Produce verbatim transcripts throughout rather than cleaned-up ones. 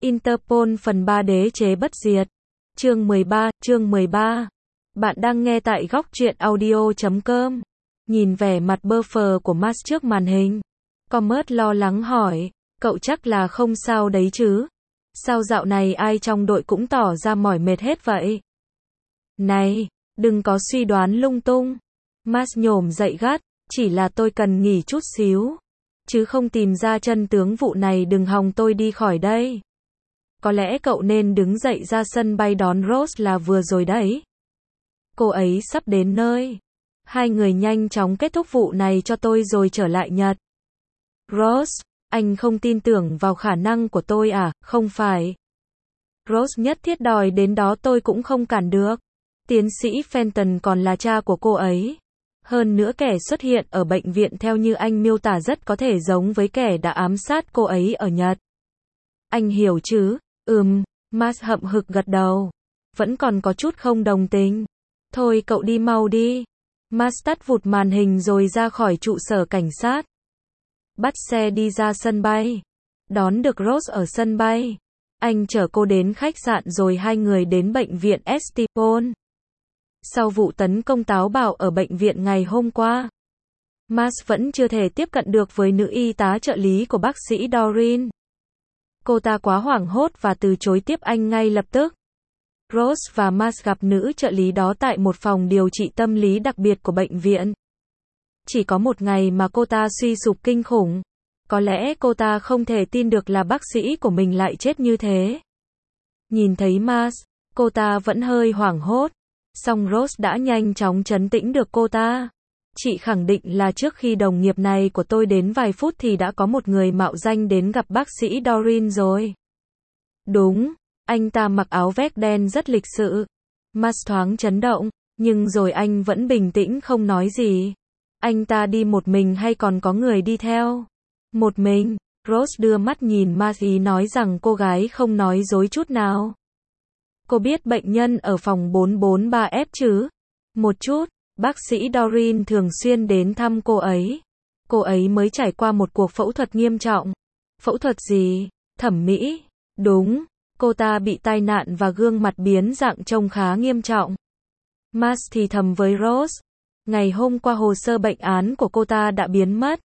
Interpol phần ba Đế chế bất diệt. Chương mười ba, chương mười ba. Bạn đang nghe tại góc truyện audio chấm com. Nhìn vẻ mặt bơ phờ của Max trước màn hình, Comet lo lắng hỏi, cậu chắc là không sao đấy chứ? Sao dạo này ai trong đội cũng tỏ ra mỏi mệt hết vậy? Này, đừng có suy đoán lung tung. Max nhổm dậy gắt, chỉ là tôi cần nghỉ chút xíu. Chứ không tìm ra chân tướng vụ này đừng hòng tôi đi khỏi đây. Có lẽ cậu nên đứng dậy ra sân bay đón Rose là vừa rồi đấy. Cô ấy sắp đến nơi. Hai người nhanh chóng kết thúc vụ này cho tôi rồi trở lại Nhật. Rose, anh không tin tưởng vào khả năng của tôi à? Không phải. Rose nhất thiết đòi đến đó tôi cũng không cản được. Tiến sĩ Fenton còn là cha của cô ấy. Hơn nữa kẻ xuất hiện ở bệnh viện theo như anh miêu tả rất có thể giống với kẻ đã ám sát cô ấy ở Nhật. Anh hiểu chứ? Ừm, Max hậm hực gật đầu. Vẫn còn có chút không đồng tình. Thôi cậu đi mau đi. Max tắt vụt màn hình rồi ra khỏi trụ sở cảnh sát. Bắt xe đi ra sân bay. Đón được Rose ở sân bay. Anh chở cô đến khách sạn rồi hai người đến bệnh viện Estipon. Sau vụ tấn công táo bạo ở bệnh viện ngày hôm qua, Max vẫn chưa thể tiếp cận được với nữ y tá trợ lý của bác sĩ Doreen. Cô ta quá hoảng hốt và từ chối tiếp anh ngay lập tức. Rose và Max gặp nữ trợ lý đó tại một phòng điều trị tâm lý đặc biệt của bệnh viện. Chỉ có một ngày mà cô ta suy sụp kinh khủng. Có lẽ cô ta không thể tin được là bác sĩ của mình lại chết như thế. Nhìn thấy Max, cô ta vẫn hơi hoảng hốt. Song Rose đã nhanh chóng trấn tĩnh được cô ta. Chị khẳng định là trước khi đồng nghiệp này của tôi đến vài phút thì đã có một người mạo danh đến gặp bác sĩ Doreen rồi. Đúng, anh ta mặc áo vest đen rất lịch sự. Max thoáng chấn động, nhưng rồi anh vẫn bình tĩnh không nói gì. Anh ta đi một mình hay còn có người đi theo? Một mình. Rose đưa mắt nhìn Max ý nói rằng cô gái không nói dối chút nào. Cô biết bệnh nhân ở phòng bốn bốn ba F chứ? Một chút, bác sĩ Doreen thường xuyên đến thăm cô ấy. Cô ấy mới trải qua một cuộc phẫu thuật nghiêm trọng. Phẫu thuật gì? Thẩm mỹ? Đúng, cô ta bị tai nạn và gương mặt biến dạng trông khá nghiêm trọng. Max thì thầm với Rose. Ngày hôm qua hồ sơ bệnh án của cô ta đã biến mất.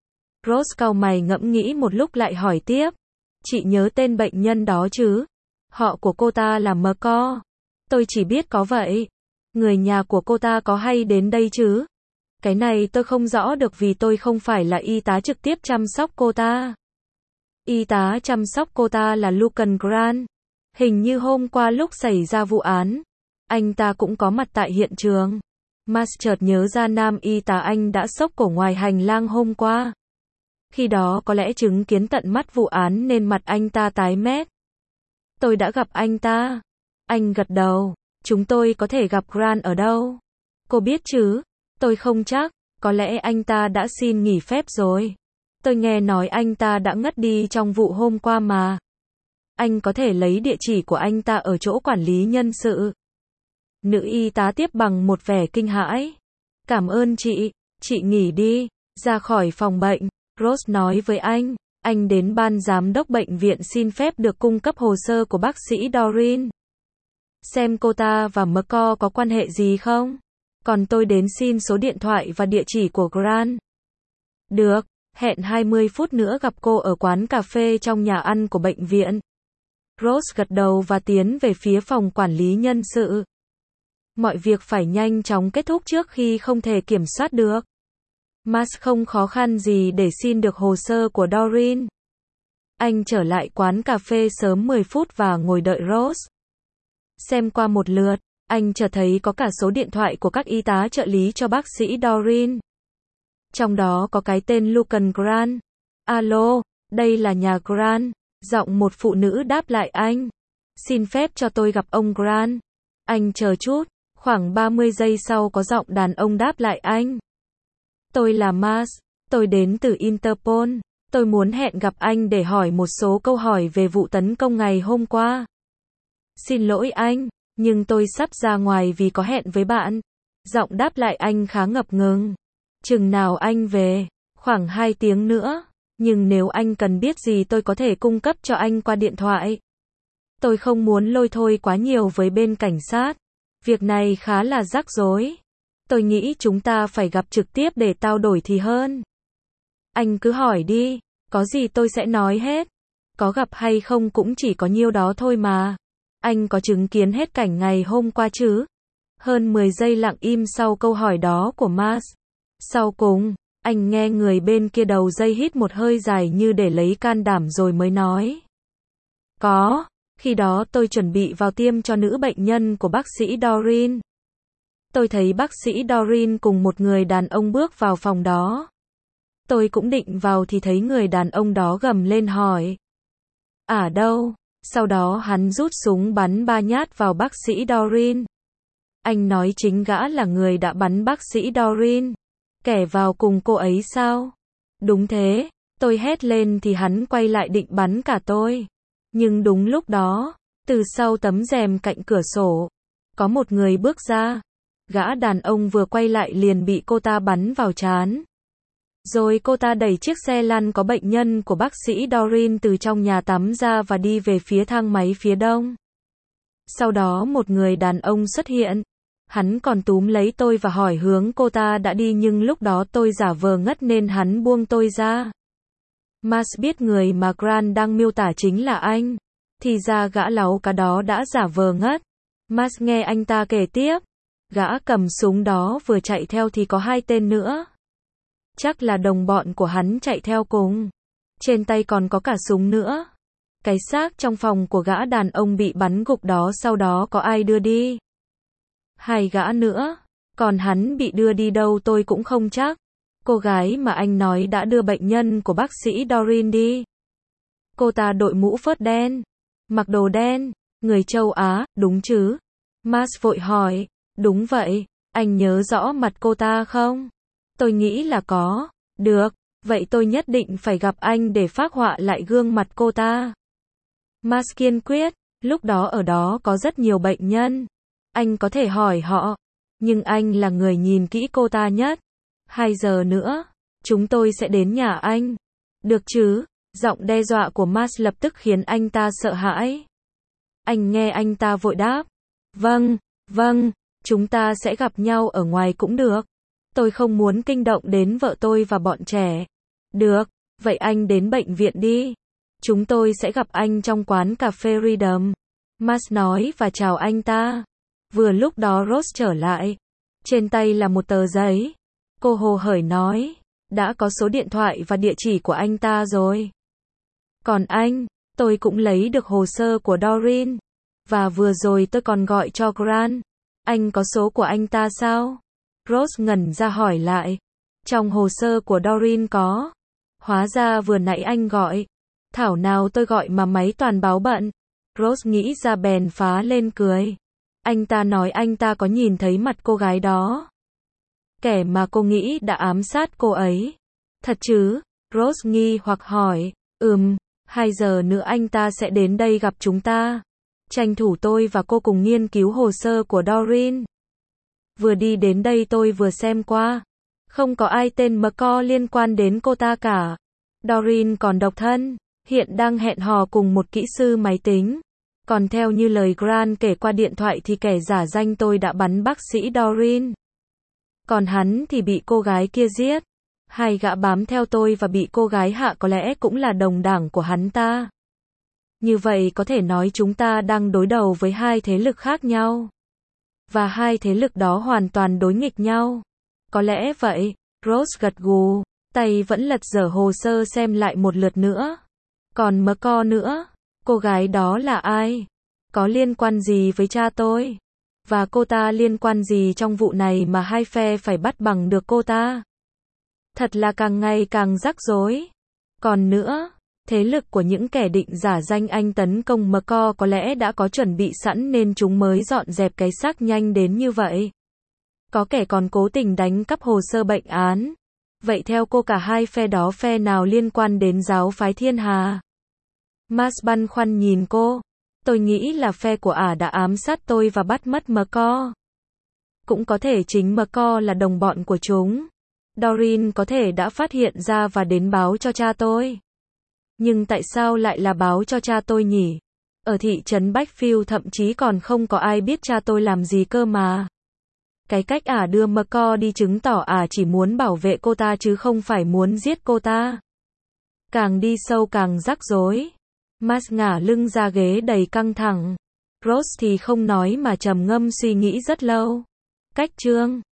Rose cau mày ngẫm nghĩ một lúc lại hỏi tiếp. Chị nhớ tên bệnh nhân đó chứ? Họ của cô ta là McCall. Tôi chỉ biết có vậy. Người nhà của cô ta có hay đến đây chứ? Cái này tôi không rõ được vì tôi không phải là y tá trực tiếp chăm sóc cô ta. Y tá chăm sóc cô ta là Lucan Grant. Hình như hôm qua lúc xảy ra vụ án, anh ta cũng có mặt tại hiện trường. Max chợt nhớ ra nam y tá anh đã xốc cổ ngoài hành lang hôm qua. Khi đó có lẽ chứng kiến tận mắt vụ án nên mặt anh ta tái mét. Tôi đã gặp anh ta. Anh gật đầu. Chúng tôi có thể gặp Grant ở đâu? Cô biết chứ? Tôi không chắc. Có lẽ anh ta đã xin nghỉ phép rồi. Tôi nghe nói anh ta đã ngất đi trong vụ hôm qua mà. Anh có thể lấy địa chỉ của anh ta ở chỗ quản lý nhân sự. Nữ y tá tiếp bằng một vẻ kinh hãi. Cảm ơn chị. Chị nghỉ đi. Ra khỏi phòng bệnh, Rose nói với anh. Anh đến ban giám đốc bệnh viện xin phép được cung cấp hồ sơ của bác sĩ Doreen. Xem cô ta và McCall có quan hệ gì không? Còn tôi đến xin số điện thoại và địa chỉ của Grant. Được, hẹn hai mươi phút nữa gặp cô ở quán cà phê trong nhà ăn của bệnh viện. Rose gật đầu và tiến về phía phòng quản lý nhân sự. Mọi việc phải nhanh chóng kết thúc trước khi không thể kiểm soát được. Max không khó khăn gì để xin được hồ sơ của Doreen. Anh trở lại quán cà phê sớm mười phút và ngồi đợi Rose. Xem qua một lượt, anh chợt thấy có cả số điện thoại của các y tá trợ lý cho bác sĩ Doreen. Trong đó có cái tên Lucan Grant. Alo, đây là nhà Grant. Giọng một phụ nữ đáp lại anh. Xin phép cho tôi gặp ông Grant. Anh chờ chút, khoảng ba mươi giây sau có giọng đàn ông đáp lại anh. Tôi là Max, tôi đến từ Interpol. Tôi muốn hẹn gặp anh để hỏi một số câu hỏi về vụ tấn công ngày hôm qua. Xin lỗi anh, nhưng tôi sắp ra ngoài vì có hẹn với bạn. Giọng đáp lại anh khá ngập ngừng. Chừng nào anh về? Khoảng hai tiếng nữa. Nhưng nếu anh cần biết gì tôi có thể cung cấp cho anh qua điện thoại. Tôi không muốn lôi thôi quá nhiều với bên cảnh sát. Việc này khá là rắc rối. Tôi nghĩ chúng ta phải gặp trực tiếp để trao đổi thì hơn. Anh cứ hỏi đi, có gì tôi sẽ nói hết. Có gặp hay không cũng chỉ có nhiêu đó thôi mà. Anh có chứng kiến hết cảnh ngày hôm qua chứ? Hơn mười giây lặng im sau câu hỏi đó của Mars. Sau cùng, anh nghe người bên kia đầu dây hít một hơi dài như để lấy can đảm rồi mới nói. Có, khi đó tôi chuẩn bị vào tiêm cho nữ bệnh nhân của bác sĩ Doreen. Tôi thấy bác sĩ Doreen cùng một người đàn ông bước vào phòng đó. Tôi cũng định vào thì thấy người đàn ông đó gầm lên hỏi. À đâu? Sau đó hắn rút súng bắn ba nhát vào bác sĩ Doreen. Anh nói chính gã là người đã bắn bác sĩ Doreen. Kẻ vào cùng cô ấy sao? Đúng thế, tôi hét lên thì hắn quay lại định bắn cả tôi. Nhưng đúng lúc đó, từ sau tấm rèm cạnh cửa sổ, có một người bước ra. Gã đàn ông vừa quay lại liền bị cô ta bắn vào trán. Rồi cô ta đẩy chiếc xe lăn có bệnh nhân của bác sĩ Doreen từ trong nhà tắm ra và đi về phía thang máy phía đông. Sau đó một người đàn ông xuất hiện. Hắn còn túm lấy tôi và hỏi hướng cô ta đã đi nhưng lúc đó tôi giả vờ ngất nên hắn buông tôi ra. Mars biết người mà Grant đang miêu tả chính là anh. Thì ra gã láu cá đó đã giả vờ ngất. Mars nghe anh ta kể tiếp. Gã cầm súng đó vừa chạy theo thì có hai tên nữa. Chắc là đồng bọn của hắn chạy theo cùng. Trên tay còn có cả súng nữa. Cái xác trong phòng của gã đàn ông bị bắn gục đó sau đó có ai đưa đi? Hai gã nữa. Còn hắn bị đưa đi đâu tôi cũng không chắc. Cô gái mà anh nói đã đưa bệnh nhân của bác sĩ Doreen đi. Cô ta đội mũ phớt đen. Mặc đồ đen. Người châu Á, đúng chứ? Mars vội hỏi. Đúng vậy. Anh nhớ rõ mặt cô ta không? Tôi nghĩ là có. Được. Vậy tôi nhất định phải gặp anh để phác họa lại gương mặt cô ta. Mars kiên quyết. Lúc đó ở đó có rất nhiều bệnh nhân. Anh có thể hỏi họ. Nhưng anh là người nhìn kỹ cô ta nhất. Hai giờ nữa, chúng tôi sẽ đến nhà anh. Được chứ? Giọng đe dọa của Mars lập tức khiến anh ta sợ hãi. Anh nghe anh ta vội đáp. Vâng, vâng, chúng ta sẽ gặp nhau ở ngoài cũng được. Tôi không muốn kinh động đến vợ tôi và bọn trẻ. Được, vậy anh đến bệnh viện đi. Chúng tôi sẽ gặp anh trong quán cà phê Freedom. Mars nói và chào anh ta. Vừa lúc đó Rose trở lại. Trên tay là một tờ giấy. Cô hồ hởi nói. Đã có số điện thoại và địa chỉ của anh ta rồi. Còn anh, tôi cũng lấy được hồ sơ của Doreen. Và vừa rồi tôi còn gọi cho Grant. Anh có số của anh ta sao? Rose ngẩn ra hỏi lại. Trong hồ sơ của Doreen có. Hóa ra vừa nãy anh gọi. Thảo nào tôi gọi mà máy toàn báo bận. Rose nghĩ ra bèn phá lên cười. Anh ta nói anh ta có nhìn thấy mặt cô gái đó. Kẻ mà cô nghĩ đã ám sát cô ấy. Thật chứ? Rose nghi hoặc hỏi. Ừm, hai giờ nữa anh ta sẽ đến đây gặp chúng ta. Tranh thủ tôi và cô cùng nghiên cứu hồ sơ của Doreen. Vừa đi đến đây tôi vừa xem qua. Không có ai tên McCall liên quan đến cô ta cả. Doreen còn độc thân. Hiện đang hẹn hò cùng một kỹ sư máy tính. Còn theo như lời Grant kể qua điện thoại thì kẻ giả danh tôi đã bắn bác sĩ Doreen. Còn hắn thì bị cô gái kia giết. Hai gã bám theo tôi và bị cô gái hạ có lẽ cũng là đồng đảng của hắn ta. Như vậy có thể nói chúng ta đang đối đầu với hai thế lực khác nhau. Và hai thế lực đó hoàn toàn đối nghịch nhau. Có lẽ vậy. Rose gật gù. Tay vẫn lật dở hồ sơ xem lại một lượt nữa. Còn McCall nữa. Cô gái đó là ai? Có liên quan gì với cha tôi? Và cô ta liên quan gì trong vụ này mà hai phe phải bắt bằng được cô ta? Thật là càng ngày càng rắc rối. Còn nữa, thế lực của những kẻ định giả danh anh tấn công McCall có lẽ đã có chuẩn bị sẵn nên chúng mới dọn dẹp cái xác nhanh đến như vậy. Có kẻ còn cố tình đánh cắp hồ sơ bệnh án. Vậy theo cô cả hai phe đó phe nào liên quan đến giáo phái Thiên Hà? Mars băn khoăn nhìn cô. Tôi nghĩ là phe của ả đã ám sát tôi và bắt mất McCall. Cũng có thể chính McCall là đồng bọn của chúng. Doreen có thể đã phát hiện ra và đến báo cho cha tôi. Nhưng tại sao lại là báo cho cha tôi nhỉ? Ở thị trấn Backfield thậm chí còn không có ai biết cha tôi làm gì cơ mà. Cái cách ả đưa McCall đi chứng tỏ ả chỉ muốn bảo vệ cô ta chứ không phải muốn giết cô ta. Càng đi sâu càng rắc rối. Max ngả lưng ra ghế đầy căng thẳng. Rose thì không nói mà trầm ngâm suy nghĩ rất lâu. Cách chương